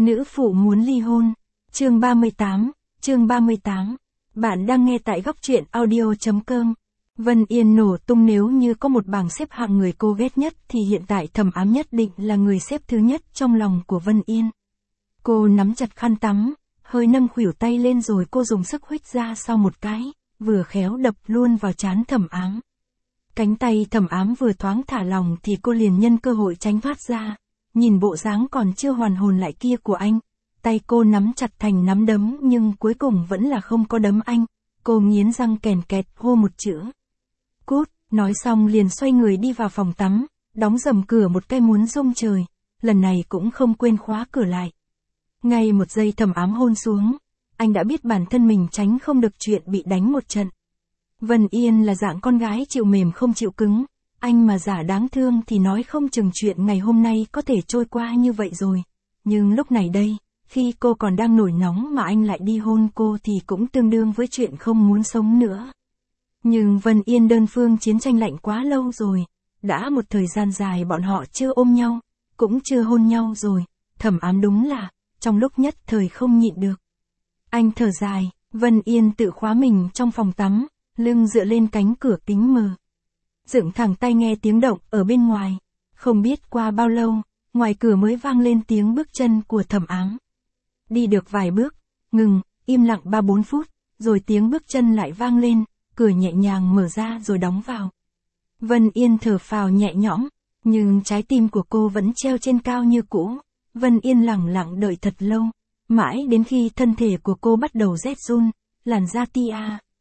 Nữ phụ muốn ly hôn. Chương 38. Bạn đang nghe tại góc truyện audio.com. Vân Yên nổ tung, nếu như có một bảng xếp hạng người cô ghét nhất thì hiện tại Thẩm Ám nhất định là người xếp thứ nhất trong lòng của Vân Yên. Cô nắm chặt khăn tắm, hơi nâng khuỷu tay lên rồi cô dùng sức huých ra sau một cái, vừa khéo đập luôn vào trán Thẩm Ám. Cánh tay Thẩm Ám vừa thoáng thả lỏng thì cô liền nhân cơ hội tránh thoát ra. Nhìn bộ dáng còn chưa hoàn hồn lại kia của anh, tay cô nắm chặt thành nắm đấm nhưng cuối cùng vẫn là không có đấm anh. Cô nghiến răng kèn kẹt hô một chữ: cút. Nói xong liền xoay người đi vào phòng tắm, đóng rầm cửa một cái muốn rung trời, lần này cũng không quên khóa cửa lại. Ngay một giây Thẩm Ám hôn xuống, anh đã biết bản thân mình tránh không được chuyện bị đánh một trận. Vân Yên là dạng con gái chịu mềm không chịu cứng, anh mà giả đáng thương thì nói không chừng chuyện ngày hôm nay có thể trôi qua như vậy rồi. Nhưng lúc này đây, khi cô còn đang nổi nóng mà anh lại đi hôn cô thì cũng tương đương với chuyện không muốn sống nữa. Nhưng Vân Yên đơn phương chiến tranh lạnh quá lâu rồi, đã một thời gian dài bọn họ chưa ôm nhau, cũng chưa hôn nhau rồi, Thẩm Ám đúng là, trong lúc nhất thời không nhịn được. Anh thở dài, Vân Yên tự khóa mình trong phòng tắm, lưng dựa lên cánh cửa kính mờ. Dựng thẳng tay nghe tiếng động ở bên ngoài, không biết qua bao lâu, ngoài cửa mới vang lên tiếng bước chân của Thẩm Ám. Đi được vài bước, ngừng, im lặng 3-4 phút, rồi tiếng bước chân lại vang lên, cửa nhẹ nhàng mở ra rồi đóng vào. Vân Yên thở phào nhẹ nhõm, nhưng trái tim của cô vẫn treo trên cao như cũ. Vân Yên lặng lặng đợi thật lâu, mãi đến khi thân thể của cô bắt đầu rét run, làn da tia,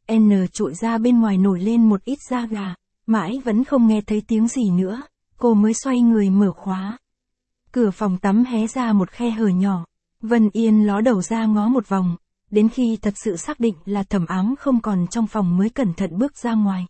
trội ra bên ngoài nổi lên một ít da gà, mãi vẫn không nghe thấy tiếng gì nữa, cô mới xoay người mở khóa. Cửa phòng tắm hé ra một khe hở nhỏ, Vân Yên ló đầu ra ngó một vòng, đến khi thật sự xác định là Thẩm Ám không còn trong phòng mới cẩn thận bước ra ngoài.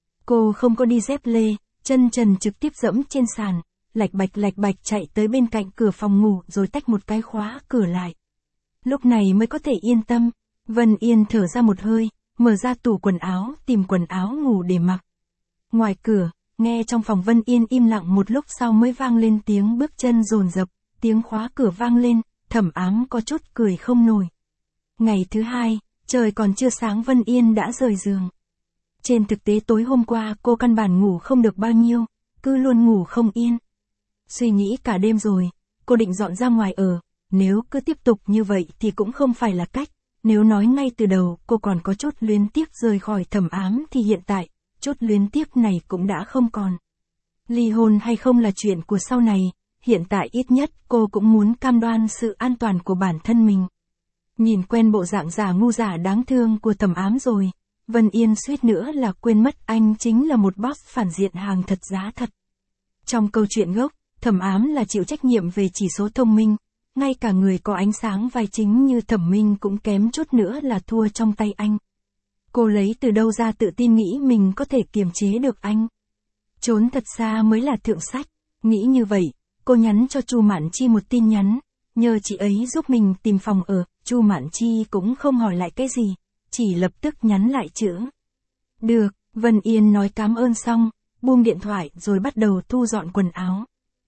Cô không có đi dép lê, chân trần trực tiếp dẫm trên sàn, lạch bạch chạy tới bên cạnh cửa phòng ngủ rồi tách một cái khóa cửa lại. Lúc này mới có thể yên tâm, Vân Yên thở ra một hơi, mở ra tủ quần áo tìm quần áo ngủ để mặc. Ngoài cửa, nghe trong phòng Vân Yên im lặng một lúc sau mới vang lên tiếng bước chân dồn dập, tiếng khóa cửa vang lên, Thẩm Ám có chút cười không nổi. Ngày thứ hai, trời còn chưa sáng Vân Yên đã rời giường. Trên thực tế tối hôm qua cô căn bản ngủ không được bao nhiêu, cứ luôn ngủ không yên. Suy nghĩ cả đêm rồi, cô định dọn ra ngoài ở, nếu cứ tiếp tục như vậy thì cũng không phải là cách. Nếu nói ngay từ đầu cô còn có chút luyến tiếc rời khỏi Thẩm Ám thì hiện tại, chút luyến tiếc này cũng đã không còn. Ly hôn hay không là chuyện của sau này, hiện tại ít nhất cô cũng muốn cam đoan sự an toàn của bản thân mình. Nhìn quen bộ dạng giả ngu giả đáng thương của Thẩm Ám rồi, Vân Yên suýt nữa là quên mất anh chính là một boss phản diện hàng thật giá thật. Trong câu chuyện gốc, Thẩm Ám là chịu trách nhiệm về chỉ số thông minh, ngay cả người có ánh sáng vai chính như Thẩm Minh cũng kém chút nữa là thua trong tay anh. Cô lấy từ đâu ra tự tin nghĩ mình có thể kiềm chế được anh? Trốn thật xa mới là thượng sách. Nghĩ như vậy, cô nhắn cho Chu Mạn Chi một tin nhắn, nhờ chị ấy giúp mình tìm phòng ở. Chu Mạn Chi cũng không hỏi lại cái gì, chỉ lập tức nhắn lại chữ được. Vân Yên nói cảm ơn xong, buông điện thoại rồi bắt đầu thu dọn quần áo.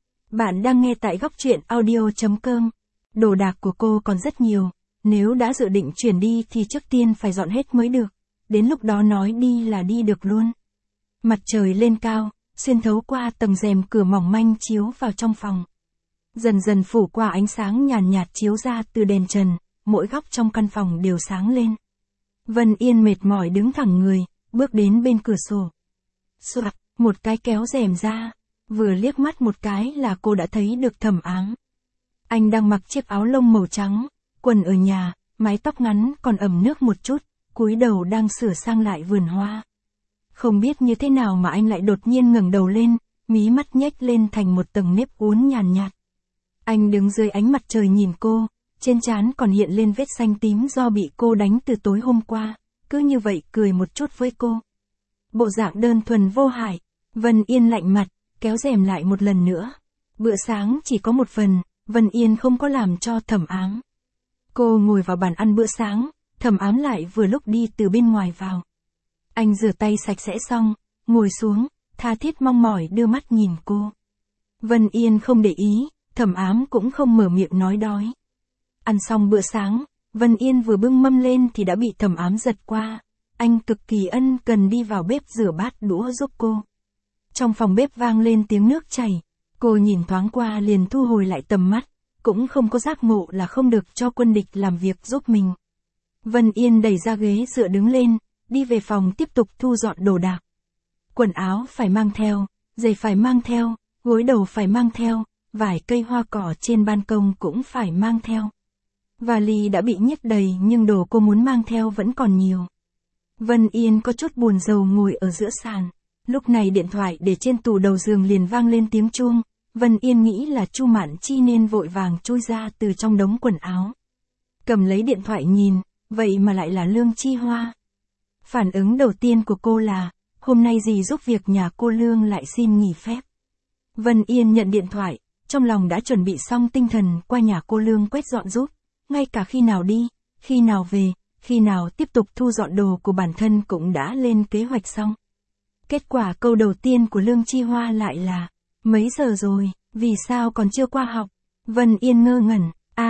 Bạn đang nghe tại góc truyện audio.com. Đồ đạc của cô còn rất nhiều, nếu đã dự định chuyển đi thì trước tiên phải dọn hết mới được, đến lúc đó nói đi là đi được luôn. Mặt trời lên cao, xuyên thấu qua tầng rèm cửa mỏng manh chiếu vào trong phòng. Dần dần phủ qua ánh sáng nhàn nhạt chiếu ra từ đèn trần, mỗi góc trong căn phòng đều sáng lên. Vân Yên mệt mỏi đứng thẳng người, bước đến bên cửa sổ. Soạt, một cái kéo rèm ra, vừa liếc mắt một cái là cô đã thấy được Thẩm Ám. Anh đang mặc chiếc áo lông màu trắng, quần ở nhà, mái tóc ngắn còn ẩm nước một chút, cúi đầu đang sửa sang lại vườn hoa. Không biết như thế nào mà anh lại đột nhiên ngẩng đầu lên, mí mắt nhếch lên thành một tầng nếp uốn nhàn nhạt. Anh đứng dưới ánh mặt trời nhìn cô, trên trán còn hiện lên vết xanh tím do bị cô đánh từ tối hôm qua, cứ như vậy cười một chút với cô. Bộ dạng đơn thuần vô hại. Vân Yên lạnh mặt, kéo rèm lại một lần nữa. Bữa sáng chỉ có một phần, Vân Yên không có làm cho Thẩm Ám. Cô ngồi vào bàn ăn bữa sáng, Thẩm Ám lại vừa lúc đi từ bên ngoài vào. Anh rửa tay sạch sẽ xong, ngồi xuống, tha thiết mong mỏi đưa mắt nhìn cô. Vân Yên không để ý, Thẩm Ám cũng không mở miệng nói đói. Ăn xong bữa sáng, Vân Yên vừa bưng mâm lên thì đã bị Thẩm Ám giật qua. Anh cực kỳ ân cần đi vào bếp rửa bát đũa giúp cô. Trong phòng bếp vang lên tiếng nước chảy. Cô nhìn thoáng qua liền thu hồi lại tầm mắt, cũng không có giác ngộ là không được cho quân địch làm việc giúp mình. Vân Yên đẩy ra ghế dựa đứng lên, đi về phòng tiếp tục thu dọn đồ đạc. Quần áo phải mang theo, giày phải mang theo, gối đầu phải mang theo, vài cây hoa cỏ trên ban công cũng phải mang theo. Vali đã bị nhét đầy nhưng đồ cô muốn mang theo vẫn còn nhiều. Vân Yên có chút buồn rầu ngồi ở giữa sàn. Lúc này điện thoại để trên tủ đầu giường liền vang lên tiếng chuông. Vân Yên nghĩ là Chu Mạn Chi nên vội vàng chui ra từ trong đống quần áo. Cầm lấy điện thoại nhìn, vậy mà lại là Lương Chi Hoa. Phản ứng đầu tiên của cô là, hôm nay dì giúp việc nhà cô Lương lại xin nghỉ phép. Vân Yên nhận điện thoại, trong lòng đã chuẩn bị xong tinh thần qua nhà cô Lương quét dọn giúp. Ngay cả khi nào đi, khi nào về, khi nào tiếp tục thu dọn đồ của bản thân cũng đã lên kế hoạch xong. Kết quả câu đầu tiên của Lương Chi Hoa lại là, mấy giờ rồi, vì sao còn chưa qua học? Vân Yên ngơ ngẩn,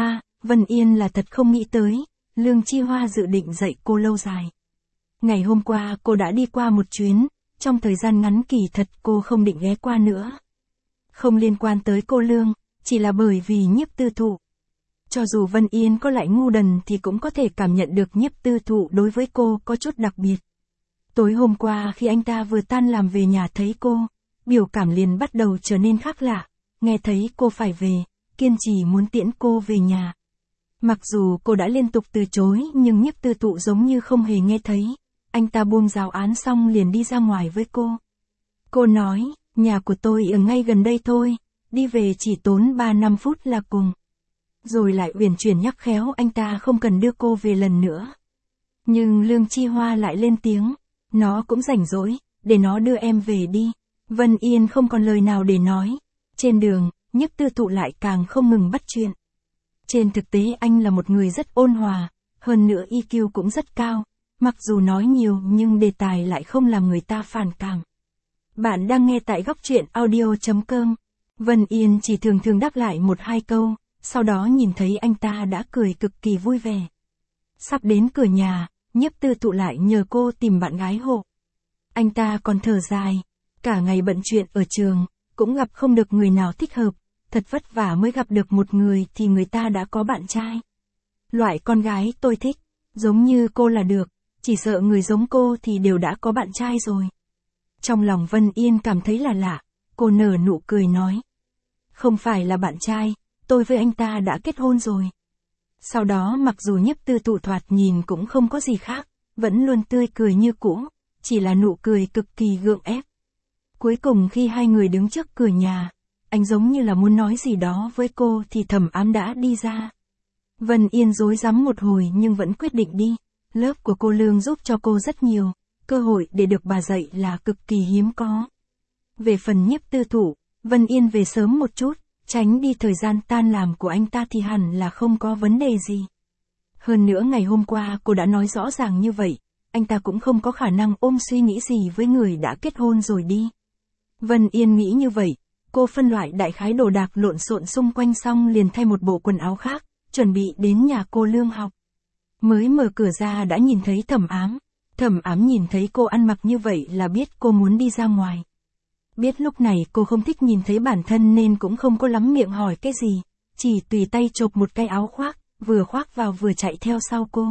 Vân Yên là thật không nghĩ tới, Lương Chi Hoa dự định dạy cô lâu dài. Ngày hôm qua cô đã đi qua một chuyến, trong thời gian ngắn kỳ thật cô không định ghé qua nữa. Không liên quan tới cô Lương, chỉ là bởi vì Nhiếp Tư Thụ. Cho dù Vân Yên có lại ngu đần thì cũng có thể cảm nhận được Nhiếp Tư Thụ đối với cô có chút đặc biệt. Tối hôm qua khi anh ta vừa tan làm về nhà thấy cô, biểu cảm liền bắt đầu trở nên khác lạ, nghe thấy cô phải về, kiên trì muốn tiễn cô về nhà. Mặc dù cô đã liên tục từ chối nhưng Nhiếp Tư Thụ giống như không hề nghe thấy, anh ta buông giáo án xong liền đi ra ngoài với cô. Cô nói, nhà của tôi ở ngay gần đây thôi, đi về chỉ tốn 3-5 phút là cùng. Rồi lại uyển chuyển nhắc khéo anh ta không cần đưa cô về lần nữa. Nhưng Lương Chi Hoa lại lên tiếng, nó cũng rảnh rỗi, để nó đưa em về đi. Vân Yên không còn lời nào để nói. Trên đường, Nhiếp Tư Thụ lại càng không ngừng bắt chuyện. Trên thực tế anh là một người rất ôn hòa, hơn nữa EQ cũng rất cao. Mặc dù nói nhiều nhưng đề tài lại không làm người ta phản cảm. Bạn đang nghe tại Góc Truyện Audio.com. Vân Yên chỉ thường thường đáp lại 1-2 câu, sau đó nhìn thấy anh ta đã cười cực kỳ vui vẻ. Sắp đến cửa nhà, Nhiếp Tư Thụ lại nhờ cô tìm bạn gái hộ. Anh ta còn thở dài, cả ngày bận chuyện ở trường, cũng gặp không được người nào thích hợp, thật vất vả mới gặp được một người thì người ta đã có bạn trai. Loại con gái tôi thích, giống như cô là được, chỉ sợ người giống cô thì đều đã có bạn trai rồi. Trong lòng Vân Yên cảm thấy là lạ, cô nở nụ cười nói. Không phải là bạn trai, tôi với anh ta đã kết hôn rồi. Sau đó mặc dù Nhiếp Tư Thụ thoạt nhìn cũng không có gì khác, vẫn luôn tươi cười như cũ, chỉ là nụ cười cực kỳ gượng ép. Cuối cùng khi hai người đứng trước cửa nhà, anh giống như là muốn nói gì đó với cô thì Thẩm Ám đã đi ra. Vân Yên rối rắm một hồi nhưng vẫn quyết định đi. Lớp của cô Lương giúp cho cô rất nhiều, cơ hội để được bà dạy là cực kỳ hiếm có. Về phần Nhiếp Tư Thụ, Vân Yên về sớm một chút, tránh đi thời gian tan làm của anh ta thì hẳn là không có vấn đề gì. Hơn nữa ngày hôm qua cô đã nói rõ ràng như vậy, anh ta cũng không có khả năng ôm suy nghĩ gì với người đã kết hôn rồi đi. Vân Yên nghĩ như vậy, cô phân loại đại khái đồ đạc lộn xộn xung quanh xong liền thay một bộ quần áo khác, chuẩn bị đến nhà cô Lương học. Mới mở cửa ra đã nhìn thấy Thẩm Ám. Thẩm Ám nhìn thấy cô ăn mặc như vậy là biết cô muốn đi ra ngoài. Biết lúc này cô không thích nhìn thấy bản thân nên cũng không có lắm miệng hỏi cái gì, chỉ tùy tay chộp một cái áo khoác, vừa khoác vào vừa chạy theo sau cô.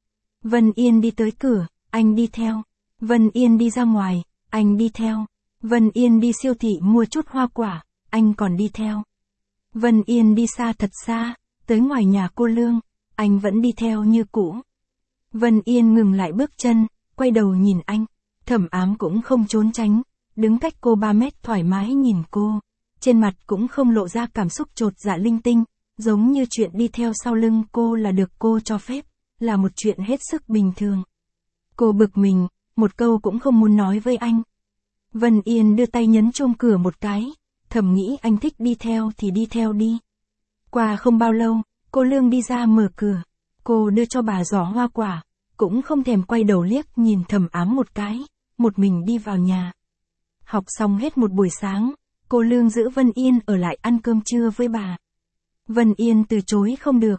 Vân Yên đi tới cửa, anh đi theo. Vân Yên đi ra ngoài, anh đi theo. Vân Yên đi siêu thị mua chút hoa quả, anh còn đi theo. Vân Yên đi xa thật xa, tới ngoài nhà cô Lương, anh vẫn đi theo như cũ. Vân Yên ngừng lại bước chân, quay đầu nhìn anh. Thẩm Ám cũng không trốn tránh, đứng cách cô 3 mét thoải mái nhìn cô. Trên mặt cũng không lộ ra cảm xúc chột dạ linh tinh, giống như chuyện đi theo sau lưng cô là được cô cho phép, là một chuyện hết sức bình thường. Cô bực mình, một câu cũng không muốn nói với anh. Vân Yên đưa tay nhấn chuông cửa một cái, thầm nghĩ anh thích đi theo thì đi theo đi. Qua không bao lâu, cô Lương đi ra mở cửa, cô đưa cho bà giỏ hoa quả, cũng không thèm quay đầu liếc nhìn Thẩm Ám một cái, một mình đi vào nhà. Học xong hết một buổi sáng, cô Lương giữ Vân Yên ở lại ăn cơm trưa với bà. Vân Yên từ chối không được,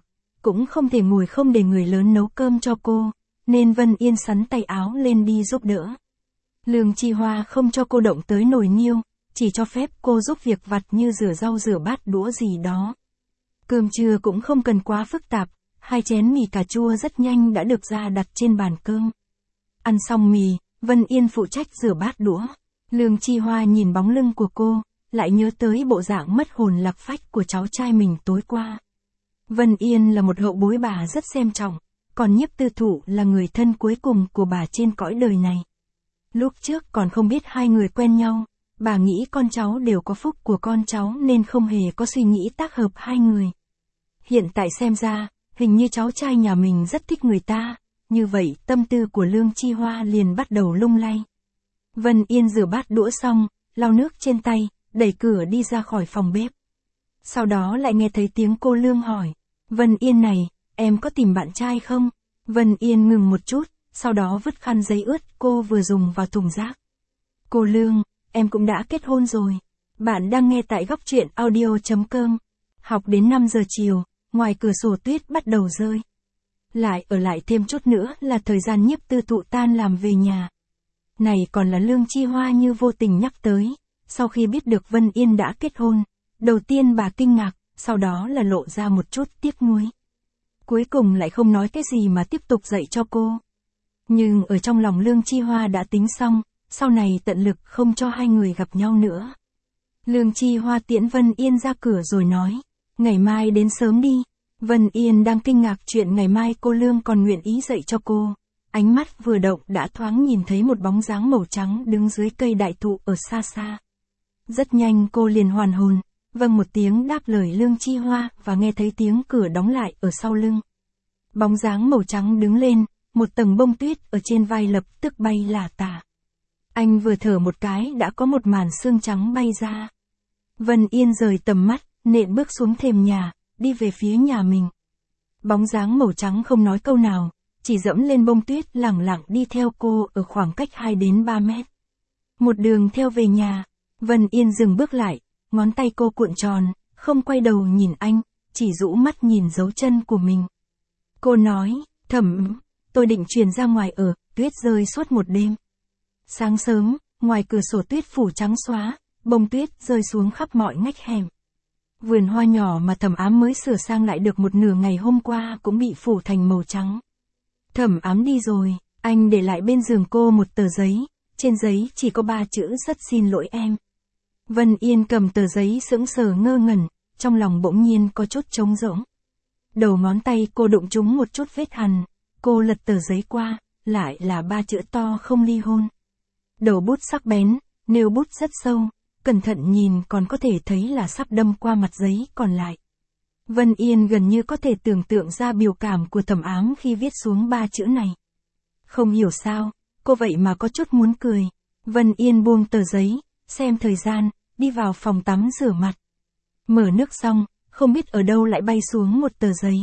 cũng không thể ngồi không để người lớn nấu cơm cho cô, nên Vân Yên xắn tay áo lên đi giúp đỡ. Lương Chi Hoa không cho cô động tới nồi niêu, chỉ cho phép cô giúp việc vặt như rửa rau rửa bát đũa gì đó. Cơm trưa cũng không cần quá phức tạp, 2 chén mì cà chua rất nhanh đã được ra đặt trên bàn cơm. Ăn xong mì, Vân Yên phụ trách rửa bát đũa. Lương Chi Hoa nhìn bóng lưng của cô, lại nhớ tới bộ dạng mất hồn lạc phách của cháu trai mình tối qua. Vân Yên là một hậu bối bà rất xem trọng, còn Nhiếp Tư Thụ là người thân cuối cùng của bà trên cõi đời này. Lúc trước còn không biết hai người quen nhau, bà nghĩ con cháu đều có phúc của con cháu nên không hề có suy nghĩ tác hợp hai người. Hiện tại xem ra, hình như cháu trai nhà mình rất thích người ta, như vậy tâm tư của Lương Chi Hoa liền bắt đầu lung lay. Vân Yên rửa bát đũa xong, lau nước trên tay, đẩy cửa đi ra khỏi phòng bếp. Sau đó lại nghe thấy tiếng cô Lương hỏi, Vân Yên này, em có tìm bạn trai không? Vân Yên ngừng một chút, sau đó vứt khăn giấy ướt cô vừa dùng vào thùng rác. Cô Lương, em cũng đã kết hôn rồi. Bạn đang nghe tại góc truyện audio.com. Học đến 5 giờ chiều, ngoài cửa sổ tuyết bắt đầu rơi. Lại ở lại thêm chút nữa là thời gian Nhiếp Tư Thụ tan làm về nhà. Này còn là Lương Chi Hoa như vô tình nhắc tới, sau khi biết được Vân Yên đã kết hôn, đầu tiên bà kinh ngạc, sau đó là lộ ra một chút tiếc nuối. Cuối cùng lại không nói cái gì mà tiếp tục dạy cho cô. Nhưng ở trong lòng Lương Chi Hoa đã tính xong, sau này tận lực không cho hai người gặp nhau nữa. Lương Chi Hoa tiễn Vân Yên ra cửa rồi nói, ngày mai đến sớm đi. Vân Yên đang kinh ngạc chuyện ngày mai cô Lương còn nguyện ý dạy cho cô. Ánh mắt vừa động đã thoáng nhìn thấy một bóng dáng màu trắng đứng dưới cây đại thụ ở xa xa. Rất nhanh cô liền hoàn hồn, vâng một tiếng đáp lời Lương Chi Hoa và nghe thấy tiếng cửa đóng lại ở sau lưng. Bóng dáng màu trắng đứng lên, một tầng bông tuyết ở trên vai lập tức bay lả tả. Anh vừa thở một cái đã có một màn sương trắng bay ra. Vân Yên rời tầm mắt, nện bước xuống thềm nhà, đi về phía nhà mình. Bóng dáng màu trắng không nói câu nào, chỉ dẫm lên bông tuyết lẳng lặng đi theo cô ở khoảng cách 2 đến 3 mét. Một đường theo về nhà, Vân Yên dừng bước lại, ngón tay cô cuộn tròn, không quay đầu nhìn anh, chỉ rũ mắt nhìn dấu chân của mình. Cô nói, Thẩm, tôi định chuyển ra ngoài ở, tuyết rơi suốt một đêm. Sáng sớm, ngoài cửa sổ tuyết phủ trắng xóa, bông tuyết rơi xuống khắp mọi ngách hẻm. Vườn hoa nhỏ mà Thẩm Ám mới sửa sang lại được một nửa ngày hôm qua cũng bị phủ thành màu trắng. Thẩm Ám đi rồi, anh để lại bên giường cô một tờ giấy, trên giấy chỉ có 3 chữ rất xin lỗi em. Vân Yên cầm tờ giấy sững sờ ngơ ngẩn, trong lòng bỗng nhiên có chút trống rỗng. Đầu ngón tay cô đụng trúng một chút vết hằn, cô lật tờ giấy qua, lại là 3 chữ to không ly hôn. Đầu bút sắc bén, nêu bút rất sâu, cẩn thận nhìn còn có thể thấy là sắp đâm qua mặt giấy còn lại. Vân Yên gần như có thể tưởng tượng ra biểu cảm của Thẩm Ám khi viết xuống 3 chữ này. Không hiểu sao, cô vậy mà có chút muốn cười. Vân Yên buông tờ giấy, xem thời gian, đi vào phòng tắm rửa mặt. Mở nước xong, không biết ở đâu lại bay xuống một tờ giấy.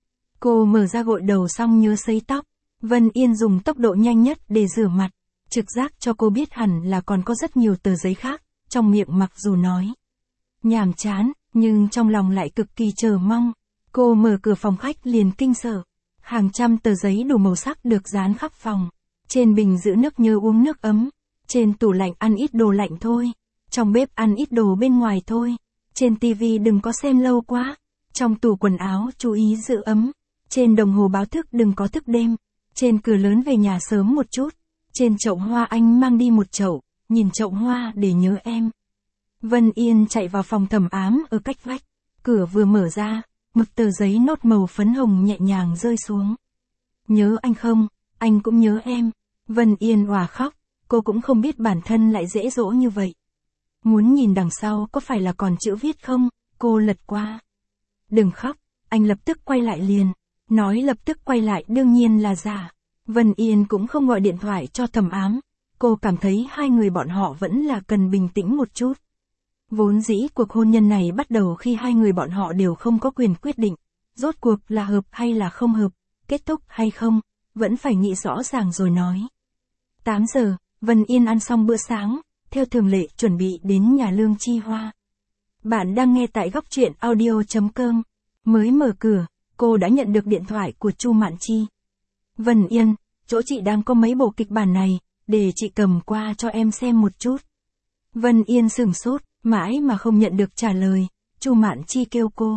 Cô mở ra gội đầu xong nhớ sấy tóc. Vân Yên dùng tốc độ nhanh nhất để rửa mặt. Trực giác cho cô biết hẳn là còn có rất nhiều tờ giấy khác, trong miệng mặc dù nói nhàm chán, nhưng trong lòng lại cực kỳ chờ mong. Cô mở cửa phòng khách liền kinh sợ. Hàng trăm tờ giấy đủ màu sắc được dán khắp phòng. Trên bình giữ nước nhớ uống nước ấm. Trên tủ lạnh ăn ít đồ lạnh thôi. Trong bếp ăn ít đồ bên ngoài thôi. Trên tivi đừng có xem lâu quá. Trong tủ quần áo chú ý giữ ấm. Trên đồng hồ báo thức đừng có thức đêm. Trên cửa lớn về nhà sớm một chút. Trên chậu hoa anh mang đi một chậu, nhìn chậu hoa để nhớ em. Vân Yên chạy vào phòng Thẩm Ám ở cách vách. Cửa vừa mở ra, một tờ giấy nốt màu phấn hồng nhẹ nhàng rơi xuống. Nhớ anh không, anh cũng nhớ em. Vân Yên òa khóc, cô cũng không biết bản thân lại dễ dỗ như vậy. Muốn nhìn đằng sau có phải là còn chữ viết không, cô lật qua. Đừng khóc, anh lập tức quay lại liền. Nói lập tức quay lại đương nhiên là giả. Vân Yên cũng không gọi điện thoại cho Thẩm Ám. Cô cảm thấy hai người bọn họ vẫn là cần bình tĩnh một chút. Vốn dĩ cuộc hôn nhân này bắt đầu khi hai người bọn họ đều không có quyền quyết định. Rốt cuộc là hợp hay là không hợp, kết thúc hay không, vẫn phải nghĩ rõ ràng rồi nói. 8 giờ, Vân Yên ăn xong bữa sáng, theo thường lệ chuẩn bị đến nhà Lương Chi Hoa. Bạn đang nghe tại góc truyện audio.com. Mới mở cửa, cô đã nhận được điện thoại của Chu Mạn Chi. Vân Yên, chỗ chị đang có mấy bộ kịch bản này, để chị cầm qua cho em xem một chút. Vân Yên sửng sốt, mãi mà không nhận được trả lời, Chu Mạn Chi kêu cô.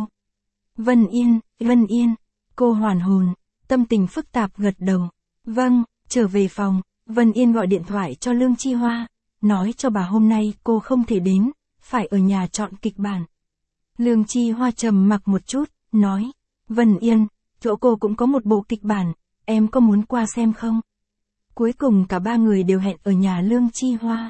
Vân Yên, cô hoàn hồn, tâm tình phức tạp gật đầu. Vâng, trở về phòng, Vân Yên gọi điện thoại cho Lương Chi Hoa, nói cho bà hôm nay cô không thể đến, phải ở nhà chọn kịch bản. Lương Chi Hoa trầm mặc một chút, nói, Vân Yên, chỗ cô cũng có một bộ kịch bản, em có muốn qua xem không? Cuối cùng cả ba người đều hẹn ở nhà Lương Chi Hoa.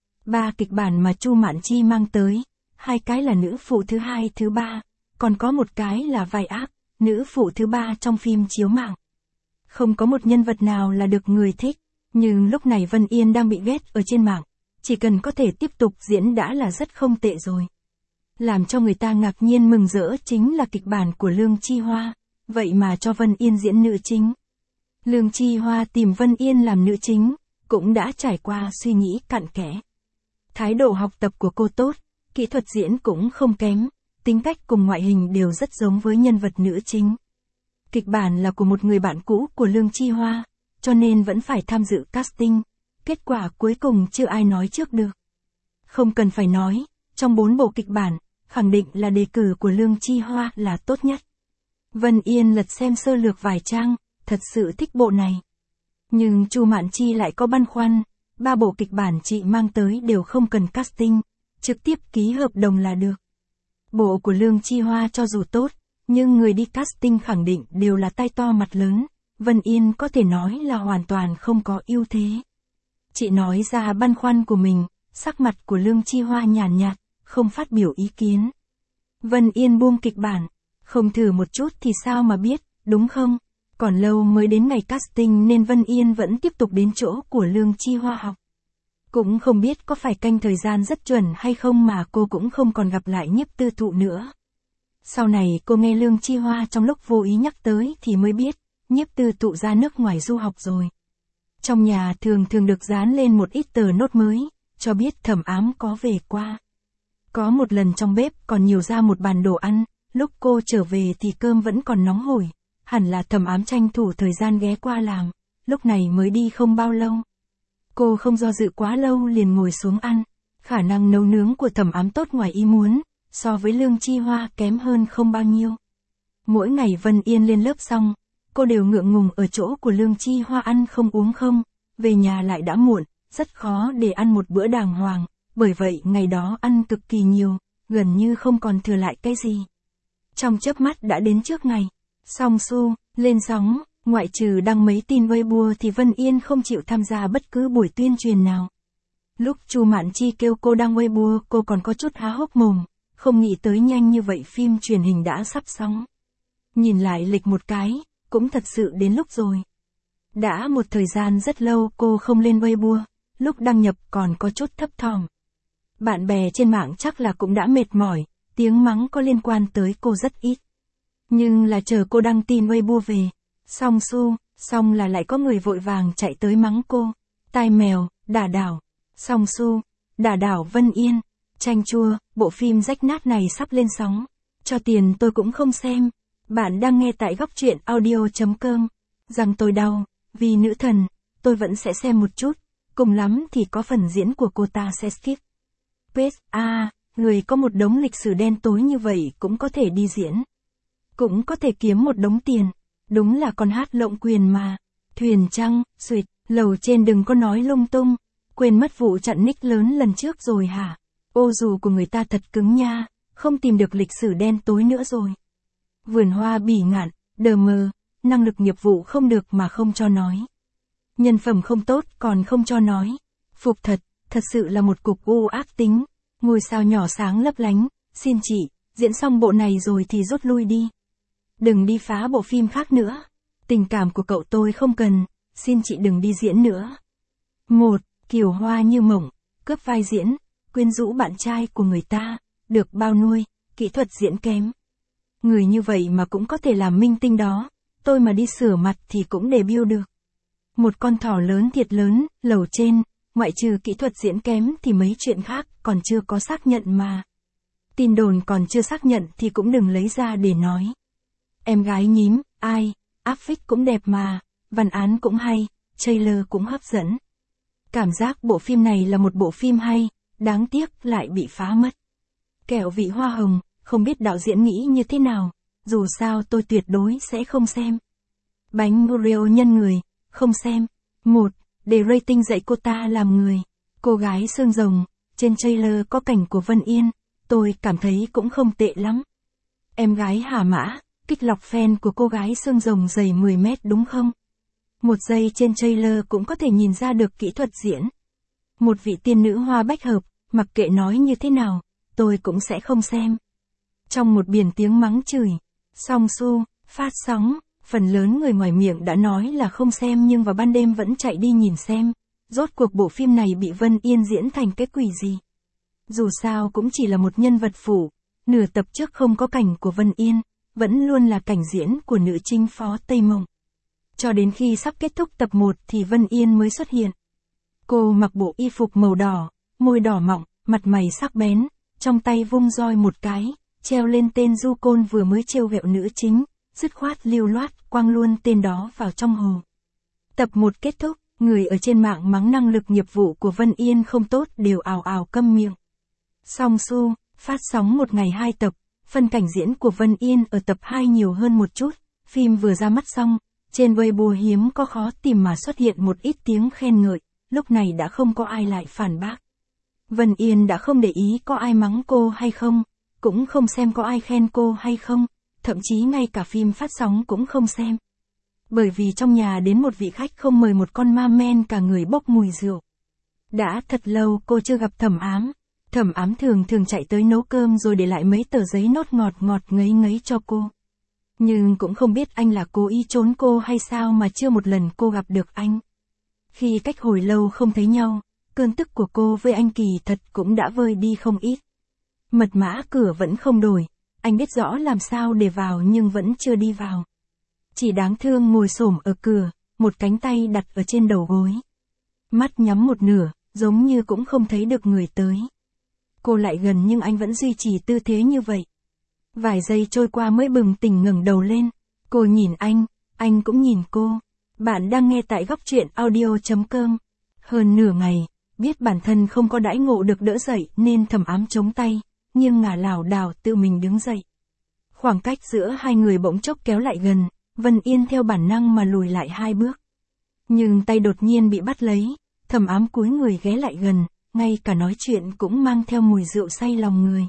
3 kịch bản mà Chu Mạn Chi mang tới, 2 cái là nữ phụ thứ 2 thứ 3, còn có một cái là vai ác, nữ phụ thứ 3 trong phim chiếu mạng. Không có một nhân vật nào là được người thích, nhưng lúc này Vân Yên đang bị ghét ở trên mạng, chỉ cần có thể tiếp tục diễn đã là rất không tệ rồi. Làm cho người ta ngạc nhiên mừng rỡ chính là kịch bản của Lương Chi Hoa, vậy mà cho Vân Yên diễn nữ chính. Lương Chi Hoa tìm Vân Yên làm nữ chính, cũng đã trải qua suy nghĩ cặn kẽ. Thái độ học tập của cô tốt, kỹ thuật diễn cũng không kém, tính cách cùng ngoại hình đều rất giống với nhân vật nữ chính. Kịch bản là của một người bạn cũ của Lương Chi Hoa, cho nên vẫn phải tham dự casting, kết quả cuối cùng chưa ai nói trước được. Không cần phải nói, trong 4 bộ kịch bản, khẳng định là đề cử của Lương Chi Hoa là tốt nhất. Vân Yên lật xem sơ lược vài trang, thật sự thích bộ này. Nhưng Chu Mạn Chi lại có băn khoăn, 3 bộ kịch bản chị mang tới đều không cần casting, trực tiếp ký hợp đồng là được. Bộ của Lương Chi Hoa cho dù tốt, nhưng người đi casting khẳng định đều là tai to mặt lớn, Vân Yên có thể nói là hoàn toàn không có ưu thế. Chị nói ra băn khoăn của mình, sắc mặt của Lương Chi Hoa nhàn nhạt, không phát biểu ý kiến. Vân Yên buông kịch bản, không thử một chút thì sao mà biết, đúng không? Còn lâu mới đến ngày casting nên Vân Yên vẫn tiếp tục đến chỗ của Lương Chi Hoa học. Cũng không biết có phải canh thời gian rất chuẩn hay không mà cô cũng không còn gặp lại Nhiếp Tư Thụ nữa. Sau này cô nghe Lương Chi Hoa trong lúc vô ý nhắc tới thì mới biết, Nhiếp Tư Thụ ra nước ngoài du học rồi. Trong nhà thường được dán lên một ít tờ nốt mới, cho biết Thẩm Ám có về qua. Có một lần trong bếp còn nhiều ra một bàn đồ ăn, lúc cô trở về thì cơm vẫn còn nóng hổi, hẳn là Thẩm Ám tranh thủ thời gian ghé qua làm, lúc này mới đi không bao lâu. Cô không do dự quá lâu liền ngồi xuống ăn, khả năng nấu nướng của Thẩm Ám tốt ngoài ý muốn, so với Lương Chi Hoa kém hơn không bao nhiêu. Mỗi ngày Vân Yên lên lớp xong, cô đều ngượng ngùng ở chỗ của Lương Chi Hoa ăn không uống không, về nhà lại đã muộn, rất khó để ăn một bữa đàng hoàng, bởi vậy ngày đó ăn cực kỳ nhiều, gần như không còn thừa lại cái gì. Trong chớp mắt đã đến trước ngày, Song Su lên sóng, ngoại trừ đăng mấy tin Weibo thì Vân Yên không chịu tham gia bất cứ buổi tuyên truyền nào. Lúc Chu Mạn Chi kêu cô đăng Weibo cô còn có chút há hốc mồm, không nghĩ tới nhanh như vậy phim truyền hình đã sắp sóng. Nhìn lại lịch một cái, cũng thật sự đến lúc rồi. Đã một thời gian rất lâu cô không lên Weibo, lúc đăng nhập còn có chút thấp thỏm. Bạn bè trên mạng chắc là cũng đã mệt mỏi, tiếng mắng có liên quan tới cô rất ít. Nhưng là chờ cô đăng tin Weibo về, Song Su, xong là lại có người vội vàng chạy tới mắng cô. Tai mèo, đả đảo, Song Su, đả đảo Vân Yên, chanh chua, bộ phim rách nát này sắp lên sóng. Cho tiền tôi cũng không xem. Bạn đang nghe tại góc truyện audio.com. Rằng tôi đau, vì nữ thần, tôi vẫn sẽ xem một chút, cùng lắm thì có phần diễn của cô ta sẽ skip. Người có một đống lịch sử đen tối như vậy cũng có thể đi diễn. Cũng có thể kiếm một đống tiền. Đúng là con hát lộng quyền mà. Thuyền trăng, suyệt, lầu trên đừng có nói lung tung. Quên mất vụ chặn nick lớn lần trước rồi hả? Ô dù của người ta thật cứng nha, không tìm được lịch sử đen tối nữa rồi. Vườn hoa bỉ ngạn, đờ mờ, năng lực nghiệp vụ không được mà không cho nói. Nhân phẩm không tốt còn không cho nói. Phục thật sự là một cục u ác tính. Ngôi sao nhỏ sáng lấp lánh, xin chị, diễn xong bộ này rồi thì rút lui đi. Đừng đi phá bộ phim khác nữa. Tình cảm của cậu tôi không cần, xin chị đừng đi diễn nữa. 1. Kiều Hoa như mộng, cướp vai diễn, quyến rũ bạn trai của người ta, được bao nuôi, kỹ thuật diễn kém. Người như vậy mà cũng có thể làm minh tinh đó, tôi mà đi sửa mặt thì cũng debut được. Một con thỏ lớn thiệt lớn, lầu trên, ngoại trừ kỹ thuật diễn kém thì mấy chuyện khác còn chưa có xác nhận mà. Tin đồn còn chưa xác nhận thì cũng đừng lấy ra để nói. Em gái nhím, ai, áp phích cũng đẹp mà, văn án cũng hay, trailer cũng hấp dẫn. Cảm giác bộ phim này là một bộ phim hay, đáng tiếc lại bị phá mất. Kẹo vị hoa hồng, không biết đạo diễn nghĩ như thế nào, dù sao tôi tuyệt đối sẽ không xem. Bánh Oreo nhân người, không xem. 1. Để rating dạy cô ta làm người. Cô gái xương rồng, trên trailer có cảnh của Vân Yên, tôi cảm thấy cũng không tệ lắm. Em gái Hà Mã, kích lọc fan của cô gái xương rồng dày 10 mét đúng không? Một giây trên trailer cũng có thể nhìn ra được kỹ thuật diễn. Một vị tiên nữ hoa bách hợp, mặc kệ nói như thế nào, tôi cũng sẽ không xem. Trong một biển tiếng mắng chửi, Song Su, phát sóng, phần lớn người ngoài miệng đã nói là không xem nhưng vào ban đêm vẫn chạy đi nhìn xem. Rốt cuộc bộ phim này bị Vân Yên diễn thành cái quỷ gì? Dù sao cũng chỉ là một nhân vật phụ, nửa tập trước không có cảnh của Vân Yên, vẫn luôn là cảnh diễn của nữ chính Phó Tây Mộng. Cho đến khi sắp kết thúc tập 1 thì Vân Yên mới xuất hiện. Cô mặc bộ y phục màu đỏ, môi đỏ mọng, mặt mày sắc bén, trong tay vung roi một cái, treo lên tên du côn vừa mới trêu ghẹo nữ chính, dứt khoát lưu loát, quăng luôn tên đó vào trong hồ. Tập 1 kết thúc, người ở trên mạng mắng năng lực nghiệp vụ của Vân Yên không tốt đều ào ào câm miệng. Song Su, phát sóng một ngày 2 tập, phân cảnh diễn của Vân Yên ở tập 2 nhiều hơn một chút, phim vừa ra mắt xong, trên Weibo hiếm có khó tìm mà xuất hiện một ít tiếng khen ngợi, lúc này đã không có ai lại phản bác. Vân Yên đã không để ý có ai mắng cô hay không, cũng không xem có ai khen cô hay không, thậm chí ngay cả phim phát sóng cũng không xem. Bởi vì trong nhà đến một vị khách không mời một con ma men cả người bốc mùi rượu. Đã thật lâu cô chưa gặp Thẩm Ám. Thẩm Ám thường chạy tới nấu cơm rồi để lại mấy tờ giấy nốt ngọt ngấy ngấy cho cô. Nhưng cũng không biết anh là cố ý trốn cô hay sao mà chưa một lần cô gặp được anh. Khi cách hồi lâu không thấy nhau, cơn tức của cô với anh kỳ thật cũng đã vơi đi không ít. Mật mã cửa vẫn không đổi, anh biết rõ làm sao để vào nhưng vẫn chưa đi vào. Chỉ đáng thương ngồi xổm ở cửa, một cánh tay đặt ở trên đầu gối. Mắt nhắm một nửa, giống như cũng không thấy được người tới. Cô lại gần nhưng anh vẫn duy trì tư thế như vậy. Vài giây trôi qua mới bừng tỉnh ngẩng đầu lên. Cô nhìn anh cũng nhìn cô. Bạn đang nghe tại góc truyện audio.com. Hơn nửa ngày, biết bản thân không có đãi ngộ được đỡ dậy nên Thẩm Ám chống tay, nhưng ngả lảo đảo tự mình đứng dậy. Khoảng cách giữa hai người bỗng chốc kéo lại gần, Vân Yên theo bản năng mà lùi lại 2 bước. Nhưng tay đột nhiên bị bắt lấy, Thẩm Ám cúi người ghé lại gần, ngay cả nói chuyện cũng mang theo mùi rượu say lòng người.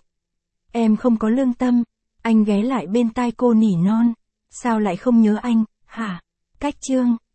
Em không có lương tâm, anh ghé lại bên tai cô nỉ non. Sao lại không nhớ anh, hả? Cách chương.